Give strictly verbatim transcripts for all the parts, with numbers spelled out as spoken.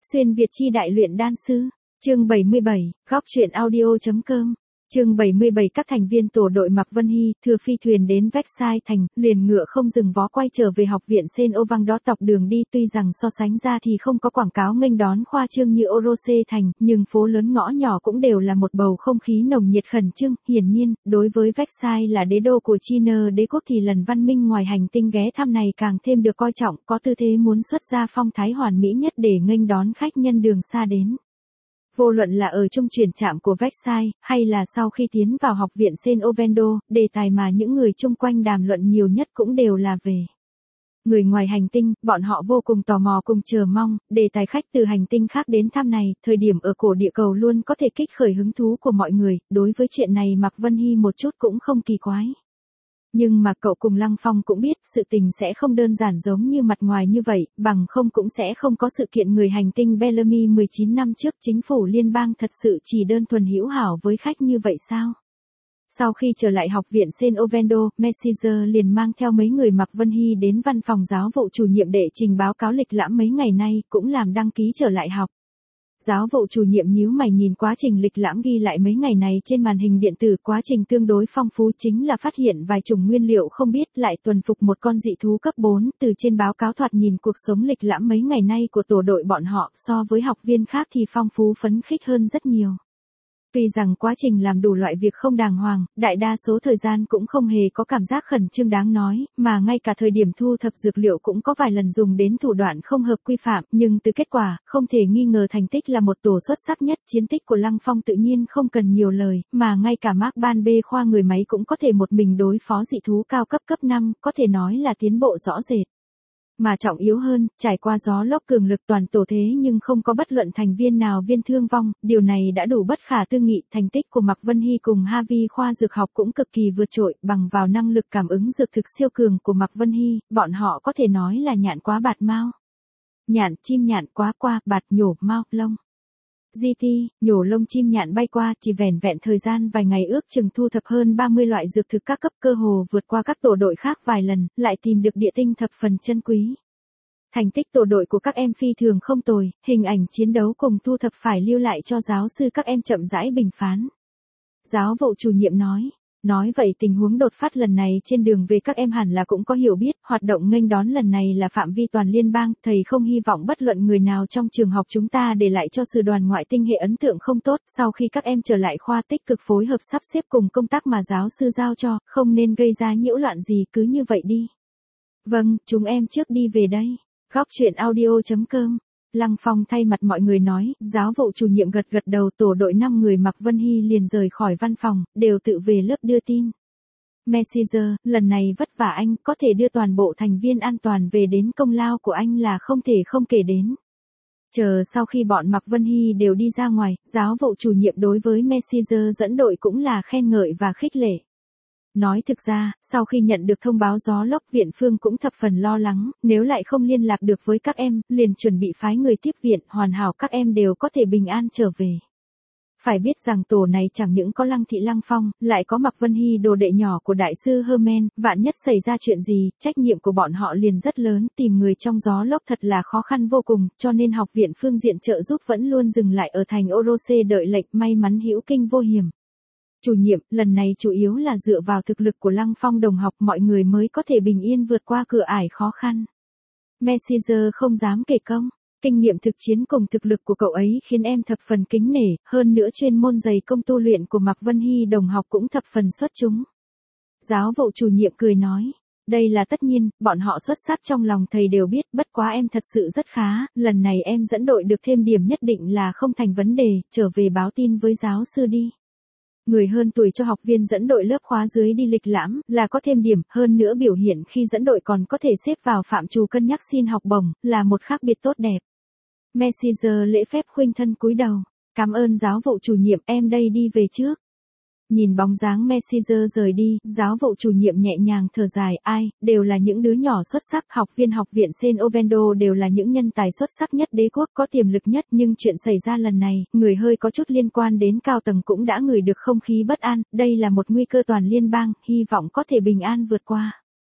Xuyên Việt chi đại luyện đan sư. Chương bảy mươi bảy, góc truyện audio.com. Chương bảy mươi bảy. Các thành viên tổ đội Mạc Vân Hy thừa phi thuyền đến Versailles thành, liền ngựa không dừng vó quay trở về học viện Saint-Aubin đó dọc đường đi. Tuy rằng so sánh ra thì không có quảng cáo nghênh đón khoa trương như Orsay thành, nhưng phố lớn ngõ nhỏ cũng đều là một bầu không khí nồng nhiệt khẩn trương. Hiển nhiên, đối với Versailles là đế đô của China đế quốc thì lần văn minh ngoài hành tinh ghé thăm này càng thêm được coi trọng, có tư thế muốn xuất ra phong thái hoàn mỹ nhất để nghênh đón khách nhân đường xa đến. Vô luận là ở trung chuyển trạm của Versailles, hay là sau khi tiến vào học viện Saint-Aubin, đề tài mà những người chung quanh đàm luận nhiều nhất cũng đều là về người ngoài hành tinh. Bọn họ vô cùng tò mò cùng chờ mong, đề tài khách từ hành tinh khác đến thăm này, thời điểm ở cổ địa cầu luôn có thể kích khởi hứng thú của mọi người. Đối với chuyện này Mạc Vân Hy một chút cũng không kỳ quái. Nhưng mà cậu cùng Lăng Phong cũng biết, sự tình sẽ không đơn giản giống như mặt ngoài như vậy, bằng không cũng sẽ không có sự kiện người hành tinh Bellamy mười chín năm trước. Chính phủ liên bang thật sự chỉ đơn thuần hữu hảo với khách như vậy sao? Sau khi trở lại học viện Saint-Aubin, Messier liền mang theo mấy người Mạc Vân Hy đến văn phòng giáo vụ chủ nhiệm để trình báo cáo lịch lãm mấy ngày nay, cũng làm đăng ký trở lại học. Giáo vụ chủ nhiệm nhíu mày nhìn quá trình lịch lãm ghi lại mấy ngày này trên màn hình điện tử. Quá trình tương đối phong phú, chính là phát hiện vài chủng nguyên liệu không biết, lại tuần phục một con dị thú cấp bốn. Từ trên báo cáo thoạt nhìn cuộc sống lịch lãm mấy ngày nay của tổ đội bọn họ so với học viên khác thì phong phú phấn khích hơn rất nhiều. Tuy rằng quá trình làm đủ loại việc không đàng hoàng, đại đa số thời gian cũng không hề có cảm giác khẩn trương đáng nói, mà ngay cả thời điểm thu thập dược liệu cũng có vài lần dùng đến thủ đoạn không hợp quy phạm, nhưng từ kết quả, không thể nghi ngờ thành tích là một tổ xuất sắc nhất. Chiến tích của Lăng Phong tự nhiên không cần nhiều lời, mà ngay cả Mark Ban B khoa người máy cũng có thể một mình đối phó dị thú cao cấp cấp năm, có thể nói là tiến bộ rõ rệt. Mà trọng yếu hơn, trải qua gió lốc cường lực toàn tổ thế nhưng không có bất luận thành viên nào viên thương vong, điều này đã đủ bất khả tư nghị. Thành tích của Mạc Vân Hy cùng Harvey khoa dược học cũng cực kỳ vượt trội, bằng vào năng lực cảm ứng dược thực siêu cường của Mạc Vân Hy, bọn họ có thể nói là nhạn quá bạt mao. Nhạn, chim nhạn quá qua, bạt nhổ mao, lông. giê tê, nhổ lông chim nhạn bay qua, chỉ vẻn vẹn thời gian vài ngày ước chừng thu thập hơn ba mươi loại dược thực các cấp, cơ hồ vượt qua các tổ đội khác vài lần, lại tìm được địa tinh thập phần chân quý. Thành tích tổ đội của các em phi thường không tồi, hình ảnh chiến đấu cùng thu thập phải lưu lại cho giáo sư các em chậm rãi bình phán. Giáo vụ chủ nhiệm nói. Nói vậy tình huống đột phát lần này trên đường về các em hẳn là cũng có hiểu biết, hoạt động nghênh đón lần này là phạm vi toàn liên bang, thầy không hy vọng bất luận người nào trong trường học chúng ta để lại cho sư đoàn ngoại tinh hệ ấn tượng không tốt. Sau khi các em trở lại khoa tích cực phối hợp sắp xếp cùng công tác mà giáo sư giao cho, không nên gây ra nhiễu loạn gì, cứ như vậy đi. Vâng, chúng em trước đi về đây. Góc truyện audio.com. Lăng Phong thay mặt mọi người nói. Giáo vụ chủ nhiệm gật gật đầu. Tổ đội năm người Mạc Vân Hy liền rời khỏi văn phòng, đều tự về lớp đưa tin. Messier, lần này vất vả anh, có thể đưa toàn bộ thành viên an toàn về đến, công lao của anh là không thể không kể đến. Chờ sau khi bọn Mạc Vân Hy đều đi ra ngoài, giáo vụ chủ nhiệm đối với Messier dẫn đội cũng là khen ngợi và khích lệ. Nói thực ra, sau khi nhận được thông báo gió lốc, viện phương cũng thập phần lo lắng, nếu lại không liên lạc được với các em, liền chuẩn bị phái người tiếp viện, hoàn hảo các em đều có thể bình an trở về. Phải biết rằng tổ này chẳng những có Lăng Thị Lăng Phong, lại có Mạc Vân Hy đồ đệ nhỏ của đại sư Herman, vạn nhất xảy ra chuyện gì, trách nhiệm của bọn họ liền rất lớn, tìm người trong gió lốc thật là khó khăn vô cùng, cho nên học viện phương diện trợ giúp vẫn luôn dừng lại ở thành Orsay đợi lệnh, may mắn hữu kinh vô hiểm. Chủ nhiệm, lần này chủ yếu là dựa vào thực lực của Lăng Phong đồng học mọi người mới có thể bình yên vượt qua cửa ải khó khăn. Messier không dám kể công, kinh nghiệm thực chiến cùng thực lực của cậu ấy khiến em thập phần kính nể, hơn nữa chuyên môn dày công tu luyện của Mạc Vân Hy đồng học cũng thập phần xuất chúng. Giáo vụ chủ nhiệm cười nói, đây là tất nhiên, bọn họ xuất sắc trong lòng thầy đều biết, bất quá em thật sự rất khá, lần này em dẫn đội được thêm điểm nhất định là không thành vấn đề, trở về báo tin với giáo sư đi. Người hơn tuổi cho học viên dẫn đội lớp khóa dưới đi lịch lãm là có thêm điểm, hơn nữa biểu hiện khi dẫn đội còn có thể xếp vào phạm trù cân nhắc xin học bổng, là một khác biệt tốt đẹp. Messier lễ phép khuynh thân cúi đầu, cảm ơn giáo vụ chủ nhiệm, em đây đi về trước. Nhìn bóng dáng Messier rời đi, giáo vụ chủ nhiệm nhẹ nhàng thở dài, ai, đều là những đứa nhỏ xuất sắc, học viên học viện Saint-Aubin đều là những nhân tài xuất sắc nhất đế quốc, có tiềm lực nhất, nhưng chuyện xảy ra lần này, người hơi có chút liên quan đến cao tầng cũng đã ngửi được không khí bất an, đây là một nguy cơ toàn liên bang, hy vọng có thể bình an vượt qua.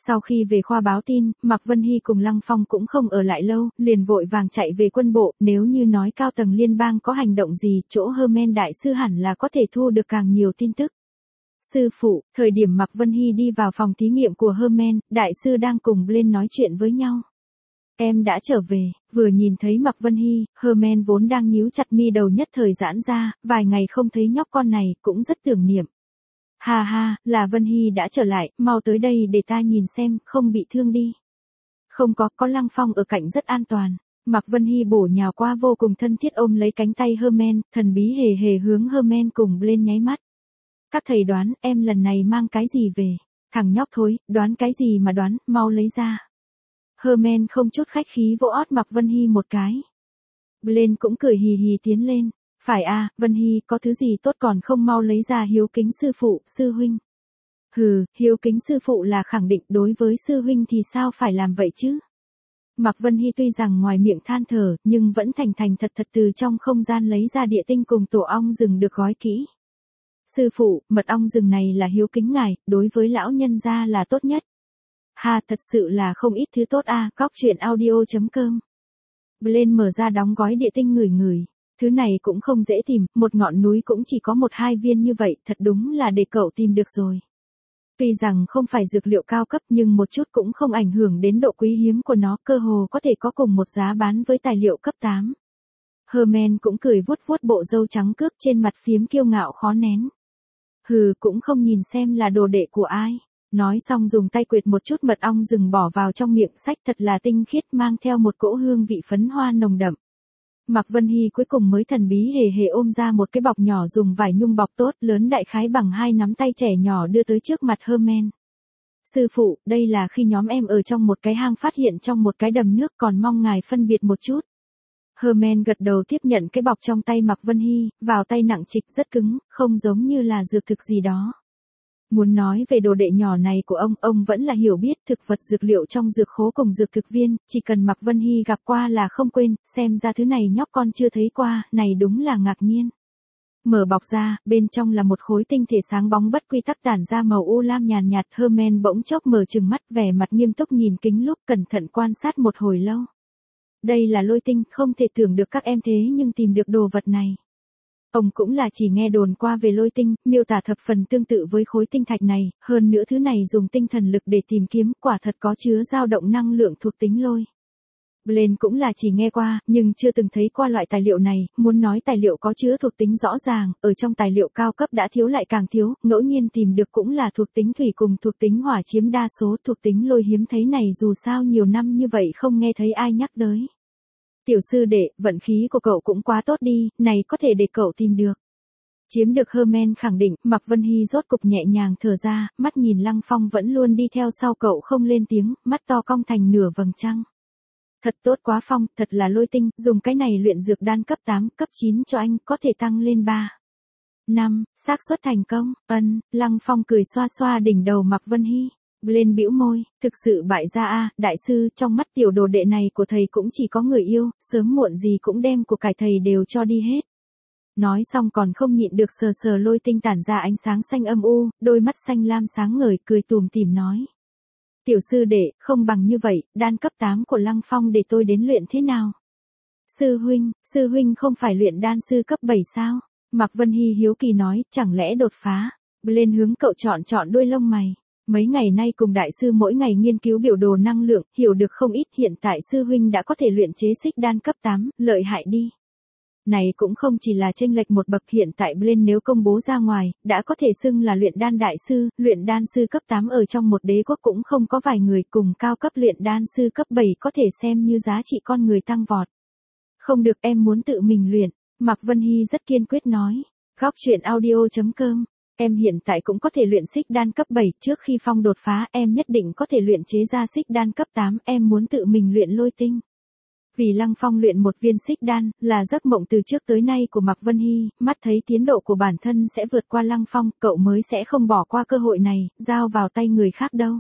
Sau khi về khoa báo tin, Mạc Vân Hy cùng Lăng Phong cũng không ở lại lâu, liền vội vàng chạy về quân bộ, nếu như nói cao tầng liên bang có hành động gì, chỗ Herman đại sư hẳn là có thể thu được càng nhiều tin tức. Sư phụ, thời điểm Mạc Vân Hy đi vào phòng thí nghiệm của Herman, đại sư đang cùng Blaine nói chuyện với nhau. Em đã trở về, vừa nhìn thấy Mạc Vân Hy, Herman vốn đang nhíu chặt mi đầu nhất thời giãn ra, vài ngày không thấy nhóc con này, cũng rất tưởng niệm. Ha ha, là Vân Hy đã trở lại, mau tới đây để ta nhìn xem, không bị thương đi. Không có, có Lăng Phong ở cạnh rất an toàn. Mạc Vân Hy bổ nhào qua vô cùng thân thiết ôm lấy cánh tay Herman, thần bí hề hề hướng Herman cùng Blaine nháy mắt. Các thầy đoán, em lần này mang cái gì về? Thằng nhóc thối, đoán cái gì mà đoán, mau lấy ra. Herman không chút khách khí vỗ ót Mạc Vân Hy một cái. Blaine cũng cười hì hì tiến lên. Phải à, Vân Hy, có thứ gì tốt còn không mau lấy ra hiếu kính sư phụ, sư huynh. Hừ, hiếu kính sư phụ là khẳng định, đối với sư huynh thì sao phải làm vậy chứ? Mạc Vân Hy tuy rằng ngoài miệng than thở, nhưng vẫn thành thành thật thật từ trong không gian lấy ra địa tinh cùng tổ ong rừng được gói kỹ. Sư phụ, mật ong rừng này là hiếu kính ngài, đối với lão nhân gia là tốt nhất. Ha, thật sự là không ít thứ tốt a, góc truyện audio chấm com. Blaine mở ra đóng gói địa tinh ngửi ngửi. Thứ này cũng không dễ tìm, một ngọn núi cũng chỉ có một hai viên như vậy, thật đúng là để cậu tìm được rồi. Tuy rằng không phải dược liệu cao cấp nhưng một chút cũng không ảnh hưởng đến độ quý hiếm của nó, cơ hồ có thể có cùng một giá bán với tài liệu cấp tám. Herman cũng cười vuốt vuốt bộ râu trắng cướp trên mặt phiếm kiêu ngạo khó nén. Hừ, cũng không nhìn xem là đồ đệ của ai. Nói xong dùng tay quệt một chút mật ong rừng bỏ vào trong miệng sách, thật là tinh khiết, mang theo một cỗ hương vị phấn hoa nồng đậm. Mạc Vân Hy cuối cùng mới thần bí hề hề ôm ra một cái bọc nhỏ dùng vải nhung bọc tốt, lớn đại khái bằng hai nắm tay trẻ nhỏ đưa tới trước mặt Herman. Sư phụ, đây là khi nhóm em ở trong một cái hang phát hiện trong một cái đầm nước, còn mong ngài phân biệt một chút. Herman gật đầu tiếp nhận cái bọc trong tay Mạc Vân Hy, vào tay nặng trịch rất cứng, không giống như là dược thực gì đó. Muốn nói về đồ đệ nhỏ này của ông, ông vẫn là hiểu biết thực vật dược liệu trong dược khố cùng dược thực viên, chỉ cần Mạc Vân Hy gặp qua là không quên, xem ra thứ này nhóc con chưa thấy qua, này đúng là ngạc nhiên. Mở bọc ra, bên trong là một khối tinh thể sáng bóng bất quy tắc tản ra màu u lam nhàn nhạt, Herman bỗng chốc mở trừng mắt, vẻ mặt nghiêm túc nhìn kính lúp, cẩn thận quan sát một hồi lâu. Đây là lôi tinh, không thể tưởng được các em thế nhưng tìm được đồ vật này. Ông cũng là chỉ nghe đồn qua về lôi tinh, miêu tả thập phần tương tự với khối tinh thạch này, hơn nữa thứ này dùng tinh thần lực để tìm kiếm, quả thật có chứa dao động năng lượng thuộc tính lôi. Blaine cũng là chỉ nghe qua, nhưng chưa từng thấy qua loại tài liệu này, muốn nói tài liệu có chứa thuộc tính rõ ràng, ở trong tài liệu cao cấp đã thiếu lại càng thiếu, ngẫu nhiên tìm được cũng là thuộc tính thủy cùng thuộc tính hỏa chiếm đa số, thuộc tính lôi hiếm thấy này dù sao nhiều năm như vậy không nghe thấy ai nhắc tới. Tiểu sư đệ, vận khí của cậu cũng quá tốt đi, này có thể để cậu tìm được. Chiếm được Herman khẳng định, Mạc Vân Hy rốt cục nhẹ nhàng thở ra, mắt nhìn Lăng Phong vẫn luôn đi theo sau cậu không lên tiếng, mắt to cong thành nửa vầng trăng. Thật tốt quá Phong, thật là lôi tinh, dùng cái này luyện dược đan cấp tám, cấp chín cho anh, có thể tăng lên ba. năm, xác suất thành công, ân, Lăng Phong cười xoa xoa đỉnh đầu Mạc Vân Hy. Blaine bĩu môi, thực sự bại gia a, đại sư, trong mắt tiểu đồ đệ này của thầy cũng chỉ có người yêu, sớm muộn gì cũng đem của cải thầy đều cho đi hết. Nói xong còn không nhịn được sờ sờ lôi tinh tản ra ánh sáng xanh âm u, đôi mắt xanh lam sáng ngời, cười tùm tìm nói. Tiểu sư đệ, không bằng như vậy, đan cấp tám của Lăng Phong để tôi đến luyện thế nào? Sư huynh, sư huynh không phải luyện đan sư cấp bảy sao? Mạc Vân Hy hiếu kỳ nói, chẳng lẽ đột phá? Blaine hướng cậu chọn chọn đuôi lông mày. Mấy ngày nay cùng đại sư mỗi ngày nghiên cứu biểu đồ năng lượng, hiểu được không ít, hiện tại sư huynh đã có thể luyện chế xích đan cấp tám, lợi hại đi. Này cũng không chỉ là chênh lệch một bậc, hiện tại Blaine nếu công bố ra ngoài, đã có thể xưng là luyện đan đại sư, luyện đan sư cấp tám ở trong một đế quốc cũng không có vài người, cùng cao cấp luyện đan sư cấp bảy có thể xem như giá trị con người tăng vọt. Không được, em muốn tự mình luyện, Mạc Vân Hy rất kiên quyết nói. Góc truyện audio chấm com. Em hiện tại cũng có thể luyện xích đan cấp bảy, trước khi Phong đột phá em nhất định có thể luyện chế ra xích đan cấp tám, em muốn tự mình luyện lôi tinh. Vì Lăng Phong luyện một viên xích đan, là giấc mộng từ trước tới nay của Mạc Vân Hy, mắt thấy tiến độ của bản thân sẽ vượt qua Lăng Phong, cậu mới sẽ không bỏ qua cơ hội này, giao vào tay người khác đâu.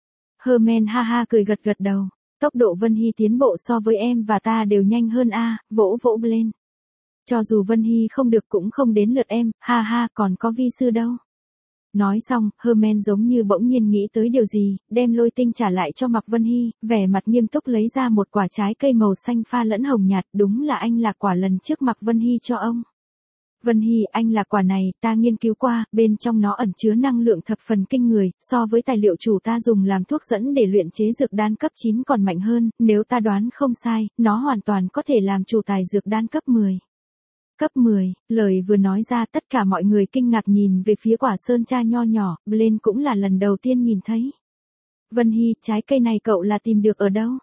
Herman ha ha cười gật gật đầu, tốc độ Vân Hy tiến bộ so với em và ta đều nhanh hơn a, vỗ vỗ lên. Cho dù Vân Hy không được cũng không đến lượt em, ha ha, còn có vi sư đâu. Nói xong, Herman giống như bỗng nhiên nghĩ tới điều gì, đem lôi tinh trả lại cho Mạc Vân Hy, vẻ mặt nghiêm túc lấy ra một quả trái cây màu xanh pha lẫn hồng nhạt, đúng là anh lạc quả lần trước Mạc Vân Hy cho ông. Vân Hy, anh lạc quả này, ta nghiên cứu qua, bên trong nó ẩn chứa năng lượng thập phần kinh người, so với tài liệu chủ ta dùng làm thuốc dẫn để luyện chế dược đan cấp chín còn mạnh hơn, nếu ta đoán không sai, nó hoàn toàn có thể làm chủ tài dược đan cấp mười. Cấp mười, lời vừa nói ra tất cả mọi người kinh ngạc nhìn về phía quả sơn tra nho nhỏ, Blaine cũng là lần đầu tiên nhìn thấy. Vân Hy, trái cây này cậu là tìm được ở đâu?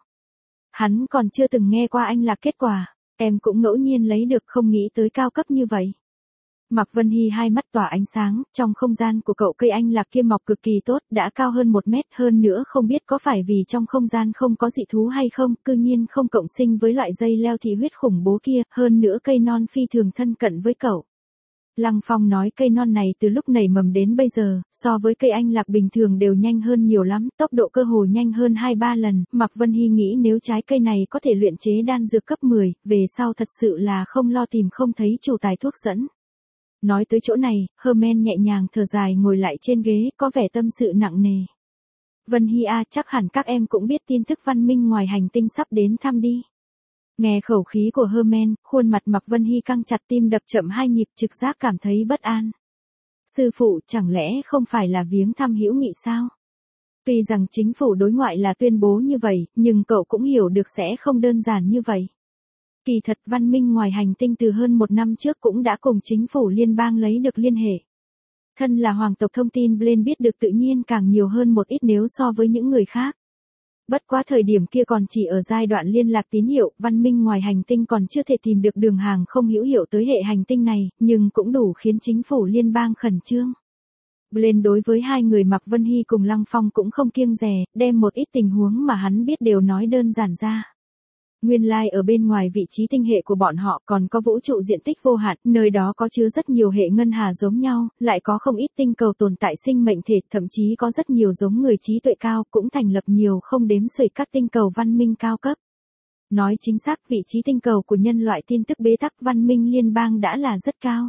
Hắn còn chưa từng nghe qua anh lạc kết quả, em cũng ngẫu nhiên lấy được, không nghĩ tới cao cấp như vậy. Mạc Vân Hy hai mắt tỏa ánh sáng, trong không gian của cậu cây anh lạc kia mọc cực kỳ tốt, đã cao hơn một mét, hơn nữa không biết có phải vì trong không gian không có dị thú hay không, cư nhiên không cộng sinh với loại dây leo thị huyết khủng bố kia, hơn nữa cây non phi thường thân cận với cậu. Lăng Phong nói cây non này từ lúc nảy mầm đến bây giờ, so với cây anh lạc bình thường đều nhanh hơn nhiều lắm, tốc độ cơ hồ nhanh hơn hai ba lần, Mạc Vân Hy nghĩ nếu trái cây này có thể luyện chế đan dược cấp mười, về sau thật sự là không lo tìm không thấy chủ tài thuốc dẫn. Nói tới chỗ này, Herman nhẹ nhàng thở dài ngồi lại trên ghế, có vẻ tâm sự nặng nề. Vân Hy à, chắc hẳn các em cũng biết tin tức văn minh ngoài hành tinh sắp đến thăm đi. Nghe khẩu khí của Herman, khuôn mặt Mạc Vân Hy căng chặt, tim đập chậm hai nhịp, trực giác cảm thấy bất an. Sư phụ, chẳng lẽ không phải là viếng thăm hữu nghị sao? Tuy rằng chính phủ đối ngoại là tuyên bố như vậy, nhưng cậu cũng hiểu được sẽ không đơn giản như vậy. Kỳ thật văn minh ngoài hành tinh từ hơn một năm trước cũng đã cùng chính phủ liên bang lấy được liên hệ. Thân là hoàng tộc thông tin Blaine biết được tự nhiên càng nhiều hơn một ít nếu so với những người khác. Bất quá thời điểm kia còn chỉ ở giai đoạn liên lạc tín hiệu, văn minh ngoài hành tinh còn chưa thể tìm được đường hàng không hữu hiệu tới hệ hành tinh này, nhưng cũng đủ khiến chính phủ liên bang khẩn trương. Blaine đối với hai người Mạc Vân Hy cùng Lăng Phong cũng không kiêng dè, đem một ít tình huống mà hắn biết đều nói đơn giản ra. Nguyên lai like ở bên ngoài vị trí tinh hệ của bọn họ còn có vũ trụ diện tích vô hạn, nơi đó có chứa rất nhiều hệ ngân hà giống nhau, lại có không ít tinh cầu tồn tại sinh mệnh thể, thậm chí có rất nhiều giống người trí tuệ cao, cũng thành lập nhiều không đếm xuể các tinh cầu văn minh cao cấp. Nói chính xác, vị trí tinh cầu của nhân loại tin tức bế tắc văn minh liên bang đã là rất cao.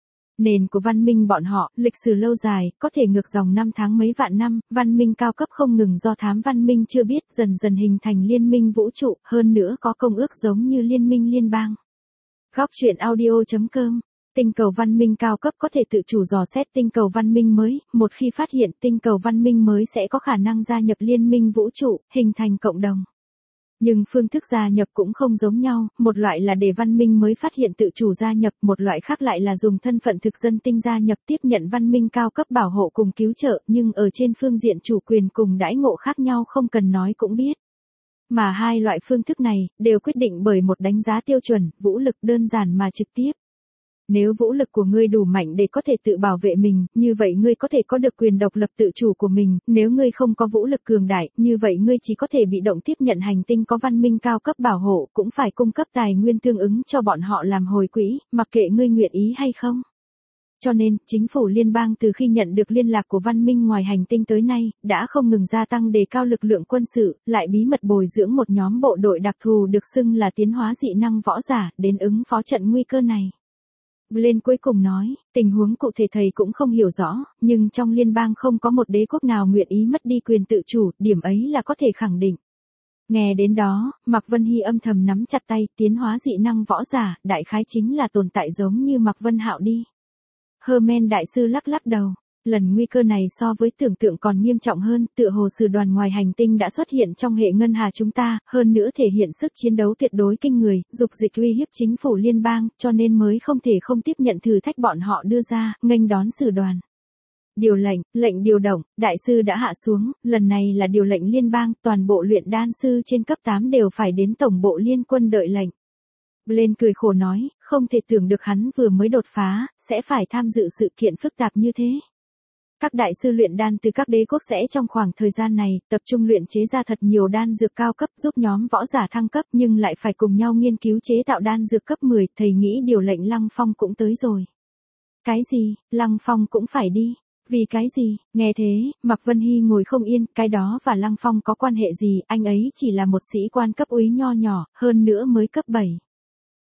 Nền của văn minh bọn họ, lịch sử lâu dài, có thể ngược dòng năm tháng mấy vạn năm, văn minh cao cấp không ngừng do thám văn minh chưa biết, dần dần hình thành liên minh vũ trụ, hơn nữa có công ước giống như liên minh liên bang. Góc truyện audio chấm com. Tinh cầu văn minh cao cấp có thể tự chủ dò xét tinh cầu văn minh mới, một khi phát hiện tinh cầu văn minh mới sẽ có khả năng gia nhập liên minh vũ trụ, hình thành cộng đồng. Nhưng phương thức gia nhập cũng không giống nhau, một loại là để văn minh mới phát hiện tự chủ gia nhập, một loại khác lại là dùng thân phận thực dân tinh gia nhập tiếp nhận văn minh cao cấp bảo hộ cùng cứu trợ, nhưng ở trên phương diện chủ quyền cùng đãi ngộ khác nhau không cần nói cũng biết. Mà hai loại phương thức này, đều quyết định bởi một đánh giá tiêu chuẩn, vũ lực đơn giản mà trực tiếp. Nếu vũ lực của ngươi đủ mạnh để có thể tự bảo vệ mình, như vậy ngươi có thể có được quyền độc lập tự chủ của mình, nếu ngươi không có vũ lực cường đại, như vậy ngươi chỉ có thể bị động tiếp nhận hành tinh có văn minh cao cấp bảo hộ, cũng phải cung cấp tài nguyên tương ứng cho bọn họ làm hồi quỹ, mặc kệ ngươi nguyện ý hay không. Cho nên, chính phủ liên bang từ khi nhận được liên lạc của văn minh ngoài hành tinh tới nay, đã không ngừng gia tăng đề cao lực lượng quân sự, lại bí mật bồi dưỡng một nhóm bộ đội đặc thù được xưng là tiến hóa dị năng võ giả, đến ứng phó trận nguy cơ này. Blaine cuối cùng nói, tình huống cụ thể thầy cũng không hiểu rõ, nhưng trong liên bang không có một đế quốc nào nguyện ý mất đi quyền tự chủ, điểm ấy là có thể khẳng định. Nghe đến đó, Mạc Vân Hy âm thầm nắm chặt tay, tiến hóa dị năng võ giả, đại khái chính là tồn tại giống như Mạc Vân Hạo đi. Herman đại sư lắc lắc đầu. Lần nguy cơ này so với tưởng tượng còn nghiêm trọng hơn, tựa hồ sử đoàn ngoài hành tinh đã xuất hiện trong hệ ngân hà chúng ta, hơn nữa thể hiện sức chiến đấu tuyệt đối kinh người, dục dịch uy hiếp chính phủ liên bang, cho nên mới không thể không tiếp nhận thử thách bọn họ đưa ra, nghênh đón sử đoàn. Điều lệnh, lệnh điều động, đại sư đã hạ xuống, lần này là điều lệnh liên bang, toàn bộ luyện đan sư trên cấp tám đều phải đến tổng bộ liên quân đợi lệnh. Blaine cười khổ nói, không thể tưởng được hắn vừa mới đột phá, sẽ phải tham dự sự kiện phức tạp như thế. Các đại sư luyện đan từ các đế quốc sẽ trong khoảng thời gian này, tập trung luyện chế ra thật nhiều đan dược cao cấp giúp nhóm võ giả thăng cấp nhưng lại phải cùng nhau nghiên cứu chế tạo đan dược cấp mười, thầy nghĩ điều lệnh Lăng Phong cũng tới rồi. Cái gì, Lăng Phong cũng phải đi? Vì cái gì? Nghe thế, Mạc Vân Hy ngồi không yên, cái đó và Lăng Phong có quan hệ gì, anh ấy chỉ là một sĩ quan cấp úy nho nhỏ, hơn nữa mới cấp bảy.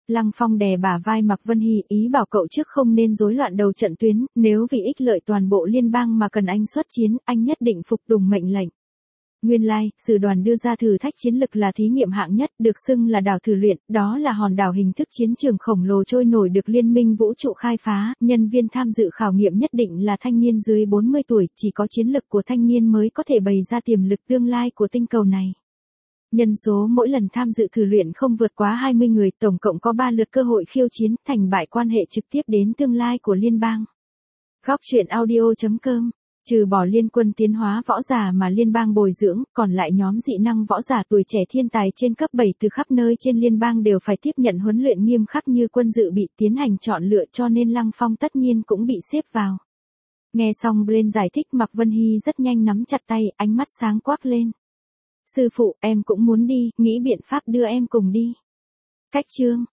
Lăng Phong đè bả vai Mạc Vân Hy, ý bảo cậu trước không nên rối loạn đầu trận tuyến, nếu vì ích lợi toàn bộ liên bang mà cần anh xuất chiến, anh nhất định phục tùng mệnh lệnh. Nguyên lai, like, sử đoàn đưa ra thử thách chiến lực là thí nghiệm hạng nhất, được xưng là đảo thử luyện, đó là hòn đảo hình thức chiến trường khổng lồ trôi nổi được Liên minh vũ trụ khai phá, nhân viên tham dự khảo nghiệm nhất định là thanh niên dưới bốn mươi tuổi, chỉ có chiến lực của thanh niên mới có thể bày ra tiềm lực tương lai của tinh cầu này. Nhân số mỗi lần tham dự thử luyện không vượt quá hai mươi người, tổng cộng có ba lượt cơ hội khiêu chiến, thành bại quan hệ trực tiếp đến tương lai của liên bang. Góc truyện audio chấm com. Trừ bỏ liên quân tiến hóa võ giả mà liên bang bồi dưỡng, còn lại nhóm dị năng võ giả tuổi trẻ thiên tài trên cấp bảy từ khắp nơi trên liên bang đều phải tiếp nhận huấn luyện nghiêm khắc như quân dự bị tiến hành chọn lựa, cho nên Lăng Phong tất nhiên cũng bị xếp vào. Nghe xong Blaine giải thích, Mạc Vân Hy rất nhanh nắm chặt tay, ánh mắt sáng quắc lên. Sư phụ, em cũng muốn đi, nghĩ biện pháp đưa em cùng đi. Cách chương